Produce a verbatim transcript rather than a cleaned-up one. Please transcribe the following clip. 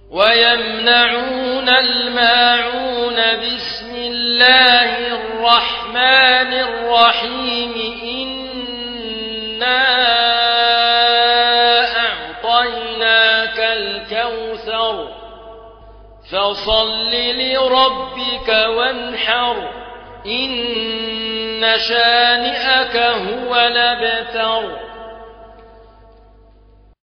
ويمنعون الماعون بسم الله الرحمن الرحيم إنا أعطيناك الكوثر فصل لربك وانحر إن شانئك هو الأبتر.